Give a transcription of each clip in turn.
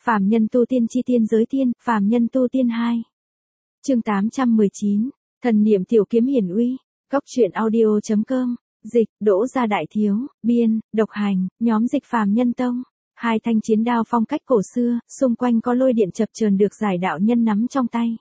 Phàm nhân tu tiên chi tiên giới tiên, phàm nhân tu tiên 2. Chương 819, thần niệm tiểu kiếm hiển uy, góc truyện audio.com, dịch, Đỗ Gia Đại Thiếu, biên, độc hành, nhóm dịch phàm nhân tông. Hai thanh chiến đao phong cách cổ xưa, xung quanh có lôi điện chập chờn được giải đạo nhân nắm trong tay.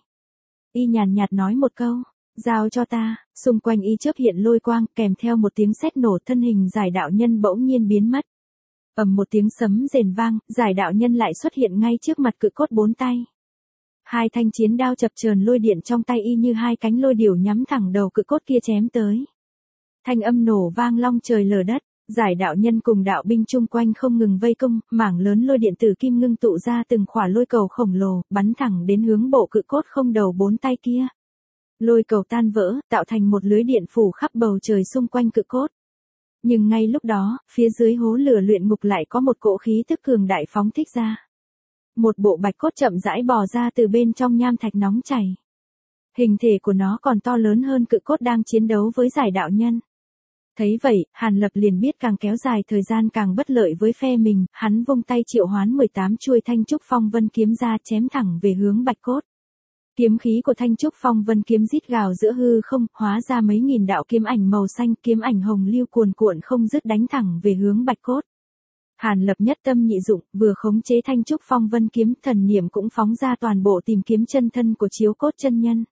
Y nhàn nhạt nói một câu, giao cho ta, xung quanh y chớp hiện lôi quang, kèm theo một tiếng sét nổ, thân hình giải đạo nhân bỗng nhiên biến mất. Ầm một tiếng sấm rền vang, giải đạo nhân lại xuất hiện ngay trước mặt cự cốt bốn tay. Hai thanh chiến đao chập chờn lôi điện trong tay y như hai cánh lôi điểu nhắm thẳng đầu cự cốt kia chém tới. Thanh âm nổ vang long trời lở đất, giải đạo nhân cùng đạo binh chung quanh không ngừng vây công, mảng lớn lôi điện tử kim ngưng tụ ra từng khỏa lôi cầu khổng lồ, bắn thẳng đến hướng bộ cự cốt không đầu bốn tay kia. Lôi cầu tan vỡ, tạo thành một lưới điện phủ khắp bầu trời xung quanh cự cốt. Nhưng ngay lúc đó, phía dưới hố lửa luyện ngục lại có một cỗ khí tức cường đại phóng thích ra. Một bộ bạch cốt chậm rãi bò ra từ bên trong nham thạch nóng chảy. Hình thể của nó còn to lớn hơn cự cốt đang chiến đấu với giải đạo nhân. Thấy vậy, Hàn Lập liền biết càng kéo dài thời gian càng bất lợi với phe mình, hắn vung tay triệu hoán 18 chuôi Thanh Trúc Phong Vân kiếm ra chém thẳng về hướng bạch cốt. Kiếm khí của Thanh Trúc Phong Vân kiếm rít gào giữa hư không, hóa ra mấy nghìn đạo kiếm ảnh màu xanh, kiếm ảnh hồng lưu cuồn cuộn không dứt đánh thẳng về hướng bạch cốt. Hàn Lập nhất tâm nhị dụng, vừa khống chế Thanh Trúc Phong Vân kiếm, thần niệm cũng phóng ra toàn bộ tìm kiếm chân thân của Chiếu Cốt chân nhân.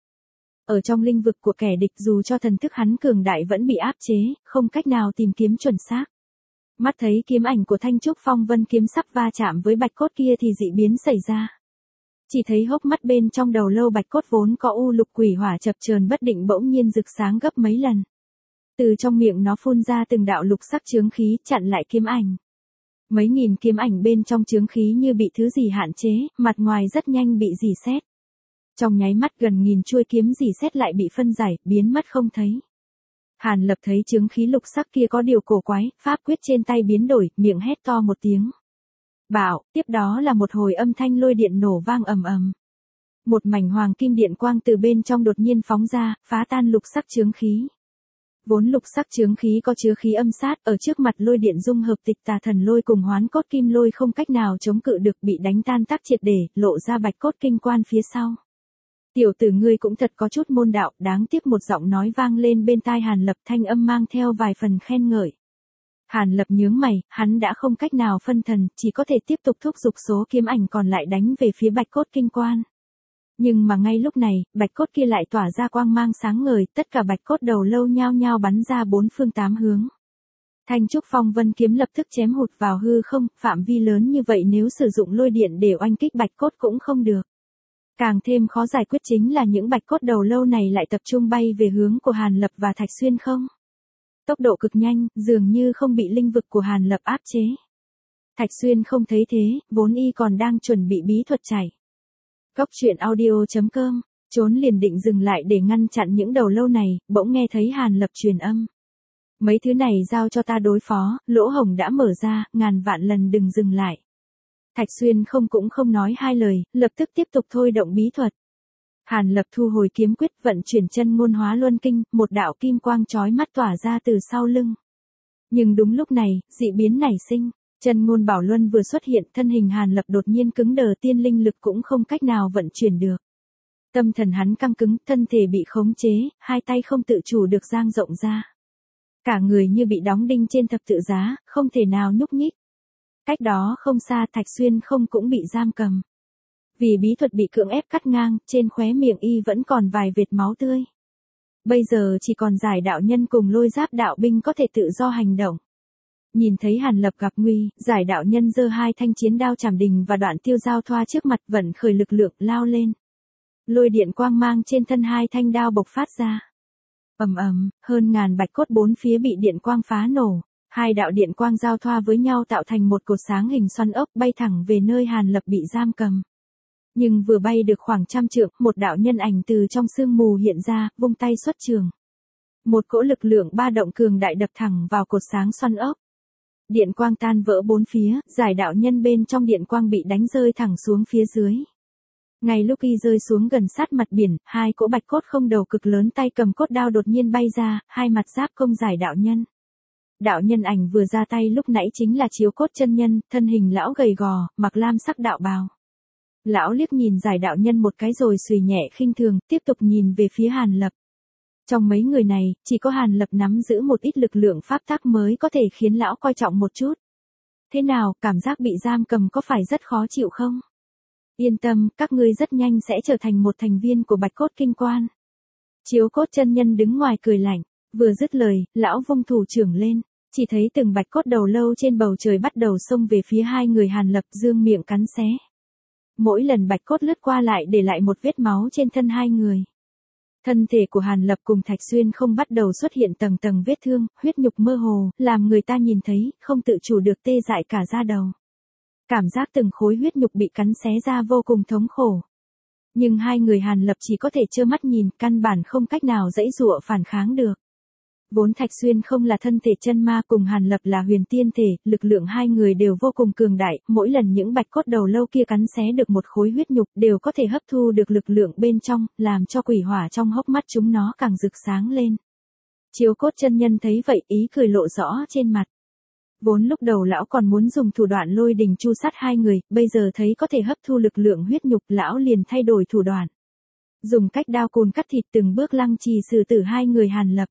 Ở trong linh vực của kẻ địch, dù cho thần thức hắn cường đại vẫn bị áp chế, không cách nào tìm kiếm chuẩn xác. Mắt thấy kiếm ảnh của Thanh Trúc Phong Vân kiếm sắp va chạm với bạch cốt kia thì dị biến xảy ra. Chỉ thấy hốc mắt bên trong đầu lâu bạch cốt vốn có u lục quỷ hỏa chập chờn bất định bỗng nhiên rực sáng gấp mấy lần. Từ trong miệng nó phun ra từng đạo lục sắc chướng khí chặn lại kiếm ảnh. Mấy nghìn kiếm ảnh bên trong chướng khí như bị thứ gì hạn chế, mặt ngoài rất nhanh bị rỉ sét. Trong nháy mắt gần nghìn chuôi kiếm rỉ sét lại bị phân giải, biến mất không thấy. Hàn Lập thấy chướng khí lục sắc kia có điều cổ quái, pháp quyết trên tay biến đổi, miệng hét to một tiếng. Bảo, tiếp đó là một hồi âm thanh lôi điện nổ vang ầm ầm. Một mảnh hoàng kim điện quang từ bên trong đột nhiên phóng ra, phá tan lục sắc chướng khí. Vốn lục sắc chướng khí có chứa khí âm sát, ở trước mặt lôi điện dung hợp tịch tà thần lôi cùng hoán cốt kim lôi không cách nào chống cự được, bị đánh tan tác triệt để, lộ ra bạch cốt kinh quan phía sau. Tiểu tử ngươi cũng thật có chút môn đạo, đáng tiếc, một giọng nói vang lên bên tai Hàn Lập, thanh âm mang theo vài phần khen ngợi. Hàn Lập nhướng mày, hắn đã không cách nào phân thần, chỉ có thể tiếp tục thúc giục số kiếm ảnh còn lại đánh về phía bạch cốt kinh quan. Nhưng mà ngay lúc này, bạch cốt kia lại tỏa ra quang mang sáng ngời, tất cả bạch cốt đầu lâu nhao nhao bắn ra bốn phương tám hướng. Thanh Trúc Phong Vân kiếm lập tức chém hụt vào hư không, phạm vi lớn như vậy nếu sử dụng lôi điện để oanh kích bạch cốt cũng không được. Càng thêm khó giải quyết chính là những bạch cốt đầu lâu này lại tập trung bay về hướng của Hàn Lập và Thạch Xuyên không. Tốc độ cực nhanh, dường như không bị linh vực của Hàn Lập áp chế. Thạch Xuyên không thấy thế, vốn y còn đang chuẩn bị bí thuật chạy. Góc truyện audio.com, trốn liền định dừng lại để ngăn chặn những đầu lâu này, bỗng nghe thấy Hàn Lập truyền âm. Mấy thứ này giao cho ta đối phó, lỗ hổng đã mở ra, ngàn vạn lần đừng dừng lại. Thạch Xuyên cũng không nói hai lời, lập tức tiếp tục thôi động bí thuật. Hàn Lập thu hồi kiếm quyết, vận chuyển chân ngôn hóa luân kinh, một đạo kim quang chói mắt tỏa ra từ sau lưng. Nhưng đúng lúc này, dị biến nảy sinh, chân ngôn bảo luân vừa xuất hiện, thân hình Hàn Lập đột nhiên cứng đờ, tiên linh lực cũng không cách nào vận chuyển được. Tâm thần hắn căng cứng, thân thể bị khống chế, hai tay không tự chủ được dang rộng ra. Cả người như bị đóng đinh trên thập tự giá, không thể nào nhúc nhích. Cách đó không xa, Thạch Xuyên cũng bị giam cầm. Vì bí thuật bị cưỡng ép cắt ngang, trên khóe miệng y vẫn còn vài vệt máu tươi. Bây giờ chỉ còn giải đạo nhân cùng lôi giáp đạo binh có thể tự do hành động. Nhìn thấy Hàn Lập gặp nguy, giải đạo nhân giơ hai thanh chiến đao Trảm Đình và Đoạn Tiêu giao thoa trước mặt, vận khởi lực lượng lao lên. Lôi điện quang mang trên thân hai thanh đao bộc phát ra. Ầm ầm, hơn ngàn bạch cốt bốn phía bị điện quang phá nổ. Hai đạo điện quang giao thoa với nhau tạo thành một cột sáng hình xoắn ốc, bay thẳng về nơi Hàn Lập bị giam cầm. Nhưng vừa bay được khoảng trăm trượng, một đạo nhân ảnh từ trong sương mù hiện ra, vung tay xuất trường. Một cỗ lực lượng ba động cường đại đập thẳng vào cột sáng xoắn ốc. Điện quang tan vỡ bốn phía, giải đạo nhân bên trong điện quang bị đánh rơi thẳng xuống phía dưới. Ngay lúc y rơi xuống gần sát mặt biển, hai cỗ bạch cốt không đầu cực lớn tay cầm cốt đao đột nhiên bay ra, hai mặt giáp công giải đạo nhân. Đạo nhân ảnh vừa ra tay lúc nãy chính là Chiếu Cốt chân nhân, thân hình lão gầy gò, mặc lam sắc đạo bào. Lão liếc nhìn giải đạo nhân một cái rồi xuề nhẹ khinh thường, tiếp tục nhìn về phía Hàn Lập. Trong mấy người này, chỉ có Hàn Lập nắm giữ một ít lực lượng pháp tắc mới có thể khiến lão coi trọng một chút. Thế nào, cảm giác bị giam cầm có phải rất khó chịu không? Yên tâm, các ngươi rất nhanh sẽ trở thành một thành viên của Bạch Cốt Kinh Quan. Chiếu Cốt chân nhân đứng ngoài cười lạnh, vừa dứt lời, lão vung thủ trưởng lên, chỉ thấy từng bạch cốt đầu lâu trên bầu trời bắt đầu xông về phía hai người Hàn Lập, dương miệng cắn xé. Mỗi lần bạch cốt lướt qua lại để lại một vết máu trên thân hai người. Thân thể của Hàn Lập cùng Thạch Xuyên không bắt đầu xuất hiện tầng tầng vết thương, huyết nhục mơ hồ, làm người ta nhìn thấy, không tự chủ được tê dại cả da đầu. Cảm giác từng khối huyết nhục bị cắn xé ra vô cùng thống khổ. Nhưng hai người Hàn Lập chỉ có thể trơ mắt nhìn, căn bản không cách nào giãy giụa phản kháng được. Vốn Thạch Xuyên không là thân thể chân ma, cùng Hàn Lập là huyền tiên thể, lực lượng hai người đều vô cùng cường đại, mỗi lần những bạch cốt đầu lâu kia cắn xé được một khối huyết nhục đều có thể hấp thu được lực lượng bên trong, làm cho quỷ hỏa trong hốc mắt chúng nó càng rực sáng lên. Chiếu Cốt chân nhân thấy vậy, ý cười lộ rõ trên mặt. Vốn lúc đầu lão còn muốn dùng thủ đoạn lôi đình chu sát hai người, bây giờ thấy có thể hấp thu lực lượng huyết nhục, lão liền thay đổi thủ đoạn. Dùng cách đao cùn cắt thịt từng bước lăng trì xử tử hai người Hàn Lập.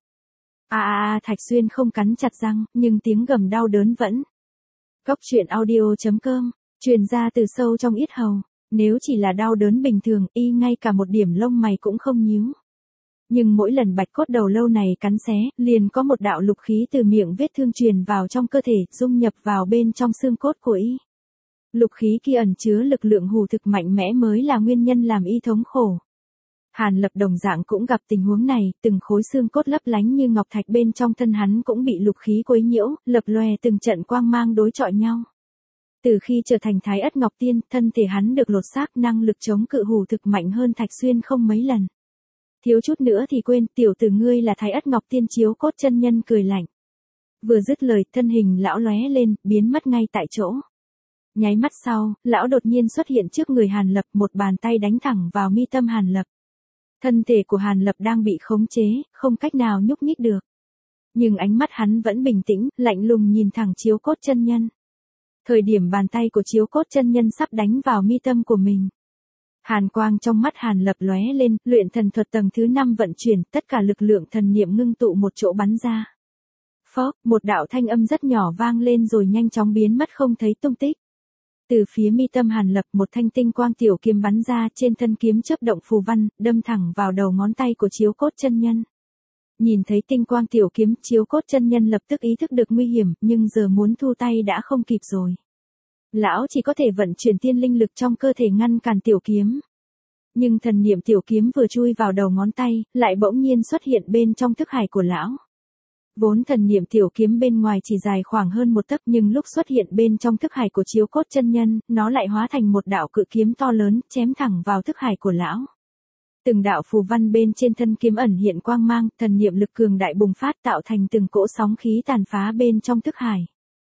Thạch Xuyên không cắn chặt răng, nhưng tiếng gầm đau đớn vẫn. Góc truyện audio.com, truyền ra từ sâu trong yết hầu, nếu chỉ là đau đớn bình thường, y ngay cả một điểm lông mày cũng không nhíu. Nhưng mỗi lần bạch cốt đầu lâu này cắn xé, liền có một đạo lục khí từ miệng vết thương truyền vào trong cơ thể, dung nhập vào bên trong xương cốt của y. Lục khí kia ẩn chứa lực lượng hù thực mạnh mẽ mới là nguyên nhân làm y thống khổ. Hàn Lập đồng dạng cũng gặp tình huống này, từng khối xương cốt lấp lánh như ngọc thạch bên trong thân hắn cũng bị lục khí quấy nhiễu, lập lòe từng trận quang mang đối chọi nhau. Từ khi trở thành Thái Ất Ngọc Tiên, thân thể hắn được lột xác, năng lực chống cự hù thực mạnh hơn Thạch Xuyên không mấy lần. Thiếu chút nữa thì quên, tiểu tử ngươi là Thái Ất Ngọc Tiên. Chiếu Cốt chân nhân cười lạnh. Vừa dứt lời, thân hình lão lóe lên, biến mất ngay tại chỗ. Nháy mắt sau, lão đột nhiên xuất hiện trước người Hàn Lập, một bàn tay đánh thẳng vào mi tâm Hàn Lập. Thân thể của Hàn Lập đang bị khống chế, không cách nào nhúc nhích được. Nhưng ánh mắt hắn vẫn bình tĩnh, lạnh lùng nhìn thẳng Chiếu Cốt chân nhân. Thời điểm bàn tay của Chiếu Cốt chân nhân sắp đánh vào mi tâm của mình. Hàn quang trong mắt Hàn Lập lóe lên, luyện thần thuật tầng thứ 5 vận chuyển, tất cả lực lượng thần niệm ngưng tụ một chỗ bắn ra. Phốc, một đạo thanh âm rất nhỏ vang lên rồi nhanh chóng biến mất không thấy tung tích. Từ phía mi tâm Hàn Lập, một thanh tinh quang tiểu kiếm bắn ra, trên thân kiếm chớp động phù văn, đâm thẳng vào đầu ngón tay của Chiếu Cốt chân nhân. Nhìn thấy tinh quang tiểu kiếm, Chiếu Cốt chân nhân lập tức ý thức được nguy hiểm, nhưng giờ muốn thu tay đã không kịp rồi. Lão chỉ có thể vận chuyển tiên linh lực trong cơ thể ngăn cản tiểu kiếm. Nhưng thần niệm tiểu kiếm vừa chui vào đầu ngón tay, lại bỗng nhiên xuất hiện bên trong thức hải của lão. Vốn thần niệm tiểu kiếm bên ngoài chỉ dài khoảng hơn một tấc, nhưng lúc xuất hiện bên trong thức hải của Chiếu Cốt chân nhân, nó lại hóa thành một đạo cự kiếm to lớn, chém thẳng vào thức hải của lão. Từng đạo phù văn bên trên thân kiếm ẩn hiện quang mang, thần niệm lực cường đại bùng phát tạo thành từng cỗ sóng khí tàn phá bên trong thức hải.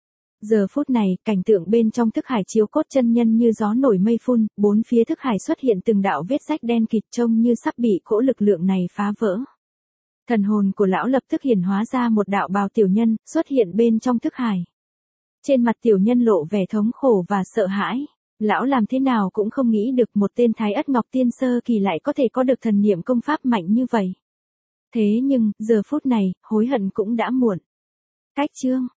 Giờ phút này, cảnh tượng bên trong thức hải Chiếu Cốt chân nhân như gió nổi mây phun, bốn phía thức hải xuất hiện từng đạo vết rách đen kịt trông như sắp bị cỗ lực lượng này phá vỡ. Thần hồn của lão lập tức hiển hóa ra một đạo bào tiểu nhân, xuất hiện bên trong thức hải. Trên mặt tiểu nhân lộ vẻ thống khổ và sợ hãi. Lão làm thế nào cũng không nghĩ được một tên Thái Ất Ngọc Tiên sơ kỳ lại có thể có được thần niệm công pháp mạnh như vậy. Thế nhưng, giờ phút này, hối hận cũng đã muộn. Cách chương